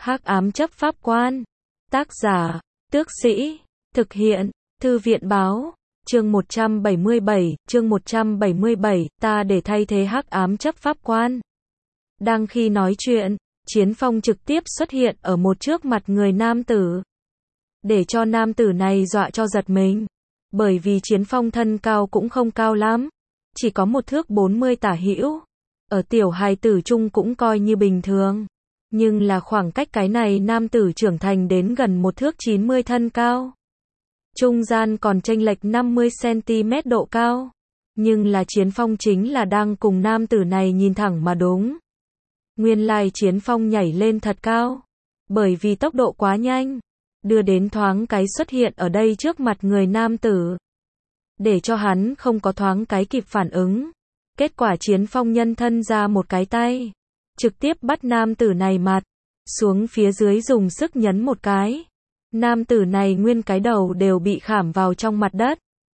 Hắc ám chấp pháp quan. Tác giả, Tước Sĩ. Thực hiện, Thư viện báo. Chương 177, ta để thay thế hắc ám chấp pháp quan. Đang khi nói chuyện, Chiến Phong trực tiếp xuất hiện ở một trước mặt người nam tử. Để cho nam tử này dọa cho giật mình. Bởi vì Chiến Phong thân cao cũng không cao lắm. Chỉ có 1 thước 40 tả hữu. Ở tiểu hài tử chung cũng coi như bình thường. Nhưng là khoảng cách cái này nam tử trưởng thành đến gần 1 thước 90 thân cao. Trung gian còn chênh lệch 50cm độ cao. Nhưng là Chiến Phong chính là đang cùng nam tử này nhìn thẳng mà đúng. Nguyên lai Chiến Phong nhảy lên thật cao. Bởi vì tốc độ quá nhanh. Đưa đến thoáng cái xuất hiện ở đây trước mặt người nam tử. Để cho hắn không có thoáng cái kịp phản ứng. Kết quả Chiến Phong nhân thân ra một cái tay. Trực tiếp bắt nam tử này mặt. Xuống phía dưới dùng sức nhấn một cái. Nam tử này nguyên cái đầu đều bị khảm vào trong mặt đất.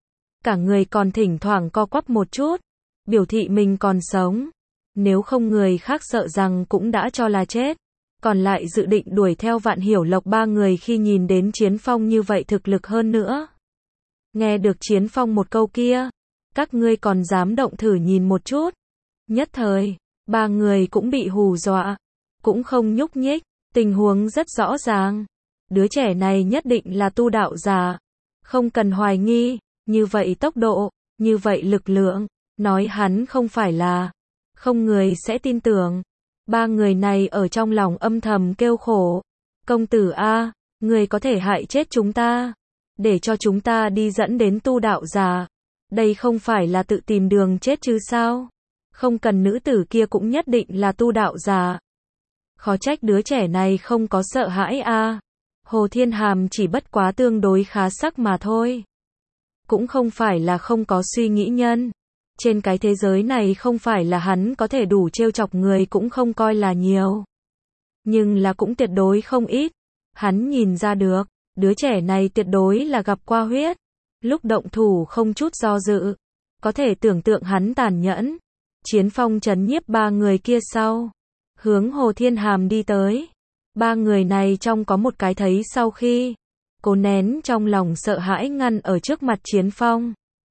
Cả người còn thỉnh thoảng co quắp một chút. Biểu thị mình còn sống. Nếu không người khác sợ rằng cũng đã cho là chết. Còn lại dự định đuổi theo Vạn Hiểu Lộc 3 người khi nhìn đến Chiến Phong như vậy thực lực hơn nữa. Nghe được Chiến Phong một câu kia. Các ngươi còn dám động thử nhìn một chút. Nhất thời, 3 người cũng bị hù dọa. Cũng không nhúc nhích. Tình huống rất rõ ràng. Đứa trẻ này nhất định là tu đạo giả. Không cần hoài nghi. Như vậy tốc độ, như vậy lực lượng. Nói hắn không phải là. Không người sẽ tin tưởng. 3 người này ở trong lòng âm thầm kêu khổ. Công tử A, người có thể hại chết chúng ta. Để cho chúng ta đi dẫn đến tu đạo giả. Đây không phải là tự tìm đường chết chứ sao? Không cần nữ tử kia cũng nhất định là tu đạo giả. Khó trách đứa trẻ này không có sợ hãi a. Hồ Thiên Hàm chỉ bất quá tương đối khá sắc mà thôi. Cũng không phải là không có suy nghĩ nhân. Trên cái thế giới này không phải là hắn có thể đủ trêu chọc người cũng không coi là nhiều. Nhưng là cũng tuyệt đối không ít. Hắn nhìn ra được, đứa trẻ này tuyệt đối là gặp qua huyết. Lúc động thủ không chút do dự. Có thể tưởng tượng hắn tàn nhẫn. Chiến Phong trấn nhiếp 3 người kia sau. Hướng Hồ Thiên Hàm đi tới. 3 người này trong có một cái thấy sau khi. Cố nén trong lòng sợ hãi ngăn ở trước mặt Chiến Phong.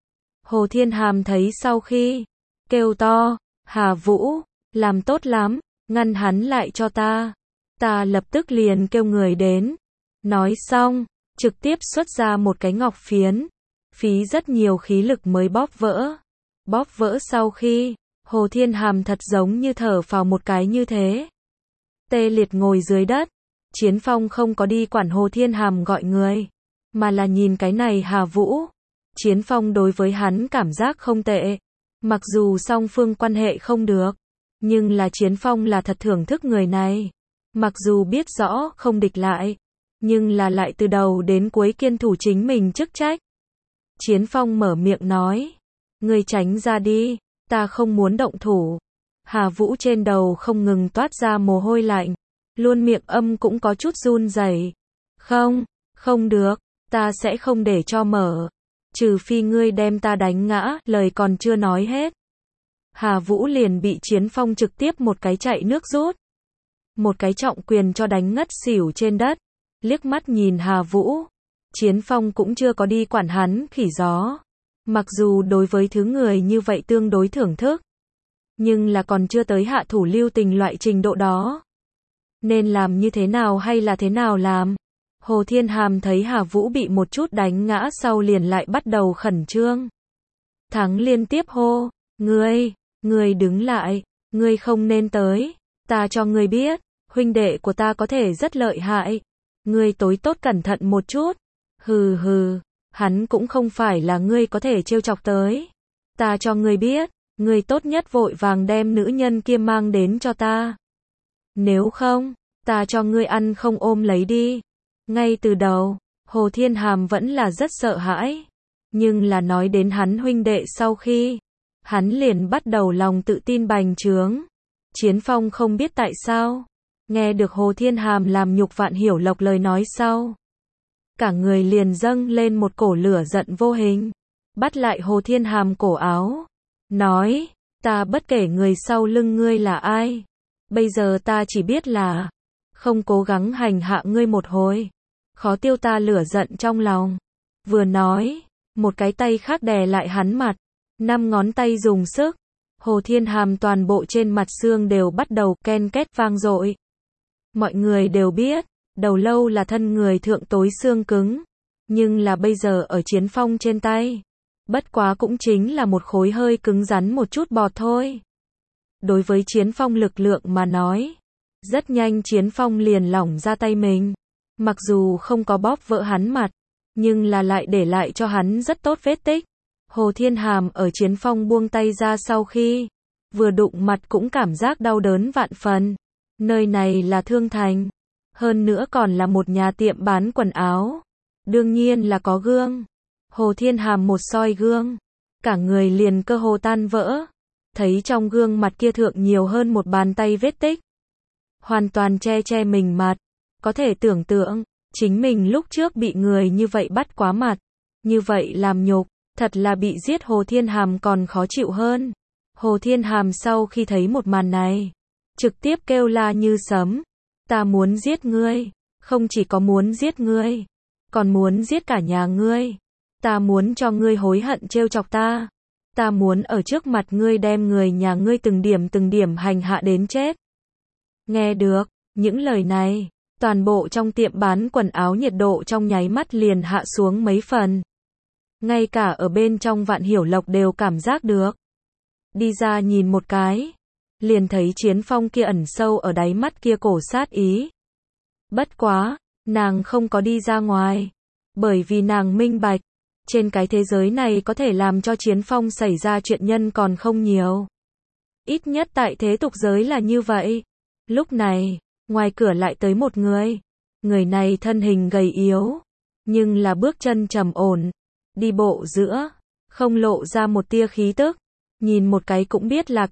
Hồ Thiên Hàm thấy sau khi. Kêu to. Hà Vũ. Làm tốt lắm. Ngăn hắn lại cho ta. Ta lập tức liền kêu người đến. Nói xong. Trực tiếp xuất ra một cái ngọc phiến. Phí rất nhiều khí lực mới bóp vỡ. Bóp vỡ sau khi. Hồ Thiên Hàm thật giống như thở phào một cái như thế. Tê liệt ngồi dưới đất. Chiến Phong không có đi quản Hồ Thiên Hàm gọi người. Mà là nhìn cái này Hà Vũ. Chiến Phong đối với hắn cảm giác không tệ. Mặc dù song phương quan hệ không được. Nhưng là Chiến Phong là thật thưởng thức người này. Mặc dù biết rõ không địch lại. Nhưng là lại từ đầu đến cuối kiên thủ chính mình chức trách. Chiến Phong mở miệng nói. Ngươi tránh ra đi. Ta không muốn động thủ. Hà Vũ trên đầu không ngừng toát ra mồ hôi lạnh. Luôn miệng âm cũng có chút run rẩy. Không được. Ta sẽ không để cho mở. Trừ phi ngươi đem ta đánh ngã. Lời còn chưa nói hết. Hà Vũ liền bị Chiến Phong trực tiếp một cái chạy nước rút. Một cái trọng quyền cho đánh ngất xỉu trên đất. Liếc mắt nhìn Hà Vũ. Chiến Phong cũng chưa có đi quản hắn khỉ gió. Mặc dù đối với thứ người như vậy tương đối thưởng thức. Nhưng là còn chưa tới hạ thủ lưu tình loại trình độ đó. Nên làm như thế nào hay là thế nào làm? Hồ Thiên Hàm thấy Hà Vũ bị một chút đánh ngã sau liền lại bắt đầu khẩn trương. Thắng liên tiếp hô. Ngươi đứng lại. Ngươi không nên tới. Ta cho ngươi biết. Huynh đệ của ta có thể rất lợi hại. Ngươi tối tốt cẩn thận một chút. Hừ. Hắn cũng không phải là ngươi có thể trêu chọc tới. Ta cho ngươi biết. Ngươi tốt nhất vội vàng đem nữ nhân kia mang đến cho ta. Nếu không, ta cho ngươi ăn không ôm lấy đi. Ngay từ đầu, Hồ Thiên Hàm vẫn là rất sợ hãi. Nhưng là nói đến hắn huynh đệ sau khi. Hắn liền bắt đầu lòng tự tin bành trướng. Chiến Phong không biết tại sao. Nghe được Hồ Thiên Hàm làm nhục Vạn Hiểu Lộc lời nói sau. Cả người liền dâng lên một cổ lửa giận vô hình. Bắt lại Hồ Thiên Hàm cổ áo. Nói, ta bất kể người sau lưng ngươi là ai. Bây giờ ta chỉ biết là không cố gắng hành hạ ngươi một hồi, khó tiêu ta lửa giận trong lòng. Vừa nói, một cái tay khác đè lại hắn mặt, 5 ngón tay dùng sức. Hồ Thiên Hàm toàn bộ trên mặt xương đều bắt đầu ken két vang dội. Mọi người đều biết, đầu lâu là thân người thượng tối xương cứng, nhưng là bây giờ ở Chiến Phong trên tay, bất quá cũng chính là một khối hơi cứng rắn một chút bọt thôi. Đối với Chiến Phong lực lượng mà nói, rất nhanh Chiến Phong liền lỏng ra tay mình. Mặc dù không có bóp vỡ hắn mặt, nhưng là lại để lại cho hắn rất tốt vết tích. Hồ Thiên Hàm ở Chiến Phong buông tay ra sau khi vừa đụng mặt cũng cảm giác đau đớn vạn phần. Nơi này là Thương Thành, hơn nữa còn là một nhà tiệm bán quần áo. Đương nhiên là có gương. Hồ Thiên Hàm một soi gương, cả người liền cơ hồ tan vỡ. Thấy trong gương mặt kia thượng nhiều hơn một bàn tay vết tích, hoàn toàn che mình mặt. Có thể tưởng tượng, chính mình lúc trước bị người như vậy bắt quá mặt, như vậy làm nhục, thật là bị giết Hồ Thiên Hàm còn khó chịu hơn. Hồ Thiên Hàm sau khi thấy một màn này, trực tiếp kêu la như sấm. Ta muốn giết ngươi, không chỉ có muốn giết ngươi, còn muốn giết cả nhà ngươi. Ta muốn cho ngươi hối hận trêu chọc ta. Ta muốn ở trước mặt ngươi đem người nhà ngươi từng điểm hành hạ đến chết. Nghe được những lời này, toàn bộ trong tiệm bán quần áo nhiệt độ trong nháy mắt liền hạ xuống mấy phần. Ngay cả ở bên trong Vạn Hiểu Lộc đều cảm giác được. Đi ra nhìn một cái, liền thấy Chiến Phong kia ẩn sâu ở đáy mắt kia cổ sát ý. Bất quá, nàng không có đi ra ngoài, bởi vì nàng minh bạch, trên cái thế giới này có thể làm cho Chiến Phong xảy ra chuyện nhân còn không nhiều. Ít nhất tại thế tục giới là như vậy. Lúc này, ngoài cửa lại tới một người. Người này thân hình gầy yếu, nhưng là bước chân trầm ổn, đi bộ giữa, không lộ ra một tia khí tức. Nhìn một cái cũng biết là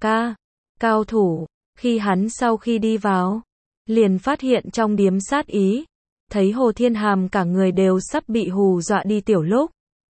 cao thủ. Khi hắn sau khi đi vào, liền phát hiện trong điếm sát ý. Thấy Hồ Thiên Hàm cả người đều sắp bị hù dọa đi tiểu lúc.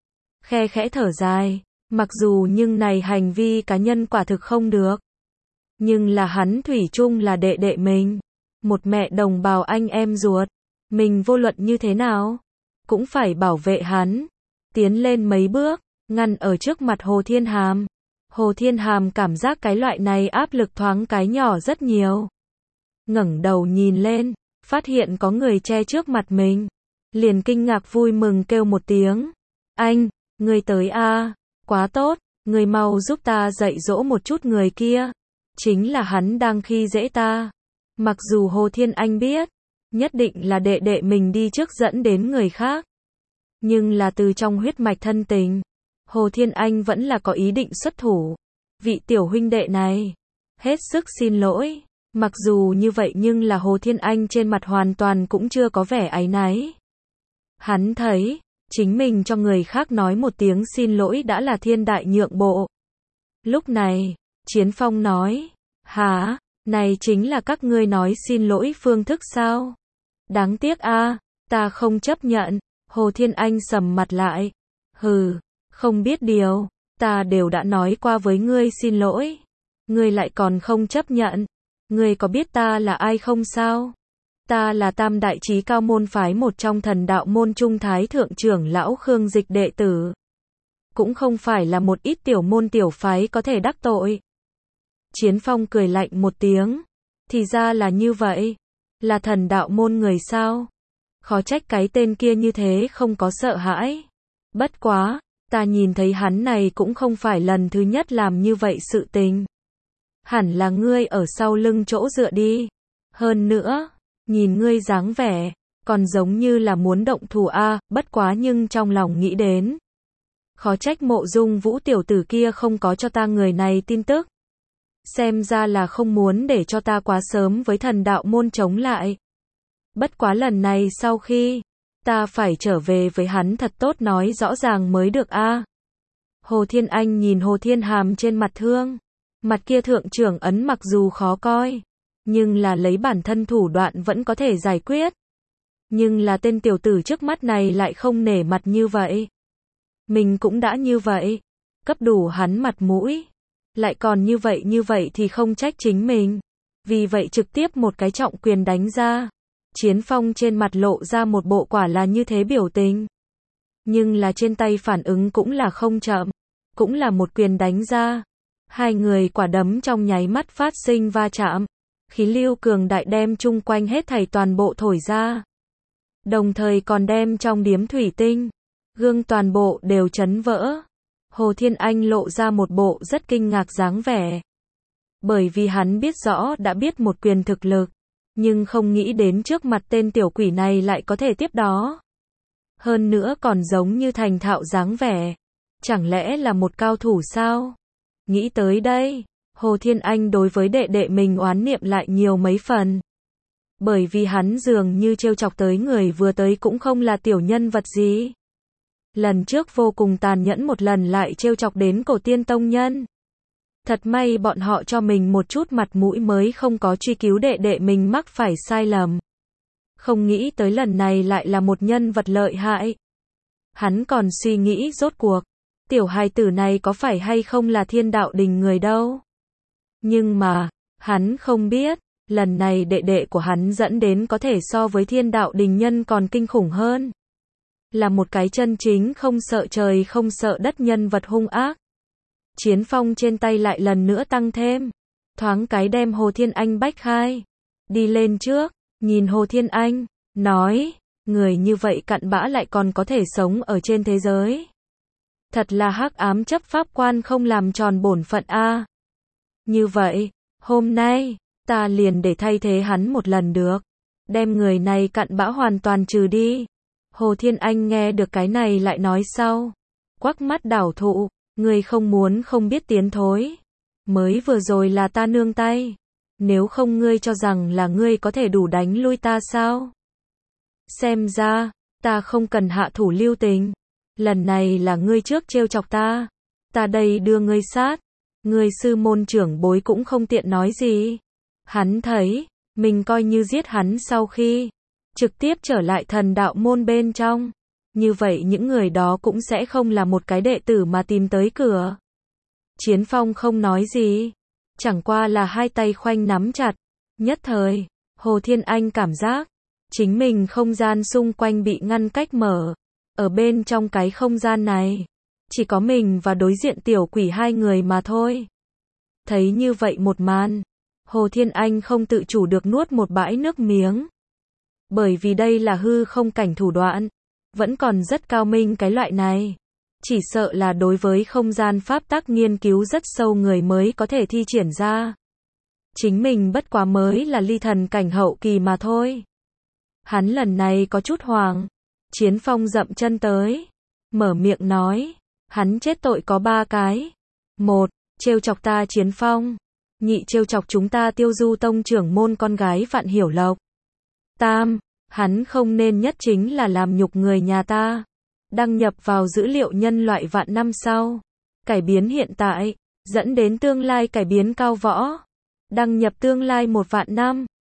Khe khẽ thở dài, mặc dù nhưng này hành vi cá nhân quả thực không được. Nhưng là hắn thủy chung là đệ đệ mình, một mẹ đồng bào anh em ruột, mình vô luận như thế nào, cũng phải bảo vệ hắn. Tiến lên mấy bước, ngăn ở trước mặt Hồ Thiên Hàm. Hồ Thiên Hàm cảm giác cái loại này áp lực thoáng cái nhỏ rất nhiều. Ngẩng đầu nhìn lên, phát hiện có người che trước mặt mình, liền kinh ngạc vui mừng kêu một tiếng. Anh, người tới a, quá tốt, người mau giúp ta dạy dỗ một chút người kia. Chính là hắn đang khi dễ ta. Mặc dù Hồ Thiên Anh biết, nhất định là đệ đệ mình đi trước dẫn đến người khác. Nhưng là từ trong huyết mạch thân tình, Hồ Thiên Anh vẫn là có ý định xuất thủ. Vị tiểu huynh đệ này, hết sức xin lỗi. Mặc dù như vậy nhưng là Hồ Thiên Anh trên mặt hoàn toàn cũng chưa có vẻ áy náy. Hắn thấy, chính mình cho người khác nói một tiếng xin lỗi đã là thiên đại nhượng bộ. Lúc này, Chiến Phong nói, hả, này chính là các ngươi nói xin lỗi phương thức sao? Đáng tiếc a, ta không chấp nhận. Hồ Thiên Anh sầm mặt lại. Hừ, không biết điều, ta đều đã nói qua với ngươi xin lỗi. Ngươi lại còn không chấp nhận. Ngươi có biết ta là ai không sao? Ta là Tam Đại Chí Cao môn phái một trong Thần Đạo môn Trung Thái thượng trưởng lão Khương Dịch đệ tử. Cũng không phải là một ít tiểu môn tiểu phái có thể đắc tội. Chiến Phong cười lạnh một tiếng. Thì ra là như vậy. Là Thần Đạo môn người sao? Khó trách cái tên kia như thế không có sợ hãi. Bất quá, ta nhìn thấy hắn này cũng không phải lần thứ nhất làm như vậy sự tình. Hẳn là ngươi ở sau lưng chỗ dựa đi. Hơn nữa, nhìn ngươi dáng vẻ, còn giống như là muốn động thủ a, bất quá nhưng trong lòng nghĩ đến. Khó trách Mộ Dung Vũ tiểu tử kia không có cho ta người này tin tức. Xem ra là không muốn để cho ta quá sớm với Thần Đạo môn chống lại. Bất quá lần này sau khi, ta phải trở về với hắn thật tốt nói rõ ràng mới được a. Hồ Thiên Anh nhìn Hồ Thiên Hàm trên mặt thương. Mặt kia thượng trưởng ấn mặc dù khó coi, nhưng là lấy bản thân thủ đoạn vẫn có thể giải quyết. Nhưng là tên tiểu tử trước mắt này lại không nể mặt như vậy. Mình cũng đã như vậy, cấp đủ hắn mặt mũi. Lại còn như vậy thì không trách chính mình. Vì vậy trực tiếp một cái trọng quyền đánh ra. Chiến Phong trên mặt lộ ra một bộ quả là như thế biểu tình. Nhưng là trên tay phản ứng cũng là không chậm. Cũng là một quyền đánh ra. Hai người quả đấm trong nháy mắt phát sinh va chạm. Khí lưu cường đại đem chung quanh hết thảy toàn bộ thổi ra. Đồng thời còn đem trong điếm thủy tinh, gương toàn bộ đều chấn vỡ. Hồ Thiên Anh lộ ra một bộ rất kinh ngạc dáng vẻ. Bởi vì hắn biết rõ đã biết một quyền thực lực, nhưng không nghĩ đến trước mặt tên tiểu quỷ này lại có thể tiếp đó. Hơn nữa còn giống như thành thạo dáng vẻ. Chẳng lẽ là một cao thủ sao? Nghĩ tới đây, Hồ Thiên Anh đối với đệ đệ mình oán niệm lại nhiều mấy phần. Bởi vì hắn dường như trêu chọc tới người vừa tới cũng không là tiểu nhân vật gì. Lần trước vô cùng tàn nhẫn một lần lại trêu chọc đến cổ tiên tông nhân. Thật may bọn họ cho mình một chút mặt mũi mới không có truy cứu đệ đệ mình mắc phải sai lầm. Không nghĩ tới lần này lại là một nhân vật lợi hại. Hắn còn suy nghĩ rốt cuộc, tiểu hài tử này có phải hay không là Thiên Đạo Đình người đâu. Nhưng mà, hắn không biết, lần này đệ đệ của hắn dẫn đến có thể so với Thiên Đạo Đình nhân còn kinh khủng hơn. Là một cái chân chính không sợ trời không sợ đất nhân vật hung ác. Chiến Phong trên tay lại lần nữa tăng thêm. Thoáng cái đem Hồ Thiên Anh bách khai. Đi lên trước, nhìn Hồ Thiên Anh, nói, người như vậy cặn bã lại còn có thể sống ở trên thế giới. Thật là hắc ám chấp pháp quan không làm tròn bổn phận a. Như vậy, hôm nay, ta liền để thay thế hắn một lần được. Đem người này cặn bã hoàn toàn trừ đi. Hồ Thiên Anh nghe được cái này lại nói sau. Quắc mắt đảo thụ, ngươi không muốn không biết tiến thối. Mới vừa rồi là ta nương tay. Nếu không ngươi cho rằng là ngươi có thể đủ đánh lui ta sao? Xem ra, ta không cần hạ thủ lưu tình. Lần này là ngươi trước trêu chọc ta. Ta đây đưa ngươi sát. Ngươi sư môn trưởng bối cũng không tiện nói gì. Hắn thấy, mình coi như giết hắn sau khi trực tiếp trở lại thần đạo môn bên trong. Như vậy những người đó cũng sẽ không là một cái đệ tử mà tìm tới cửa. Chiến Phong không nói gì. Chẳng qua là hai tay khoanh nắm chặt. Nhất thời, Hồ Thiên Anh cảm giác chính mình không gian xung quanh bị ngăn cách mở. Ở bên trong cái không gian này, chỉ có mình và đối diện tiểu quỷ hai người mà thôi. Thấy như vậy một màn, Hồ Thiên Anh không tự chủ được nuốt một bãi nước miếng. Bởi vì đây là hư không cảnh thủ đoạn, vẫn còn rất cao minh cái loại này. Chỉ sợ là đối với không gian pháp tắc nghiên cứu rất sâu người mới có thể thi triển ra. Chính mình bất quá mới là ly thần cảnh hậu kỳ mà thôi. Hắn lần này có chút hoảng. Chiến Phong dậm chân tới, mở miệng nói, hắn chết tội có 3 cái. 1. Trêu chọc ta Chiến Phong. Nhị trêu chọc chúng ta Tiêu Du tông trưởng môn con gái Vạn Hiểu Lộc. Tam, hắn không nên nhất chính là làm nhục người nhà ta. Đăng nhập vào dữ liệu nhân loại vạn năm sau. Cải biến hiện tại, dẫn đến tương lai cải biến cao võ. Đăng nhập tương lai 1 vạn năm.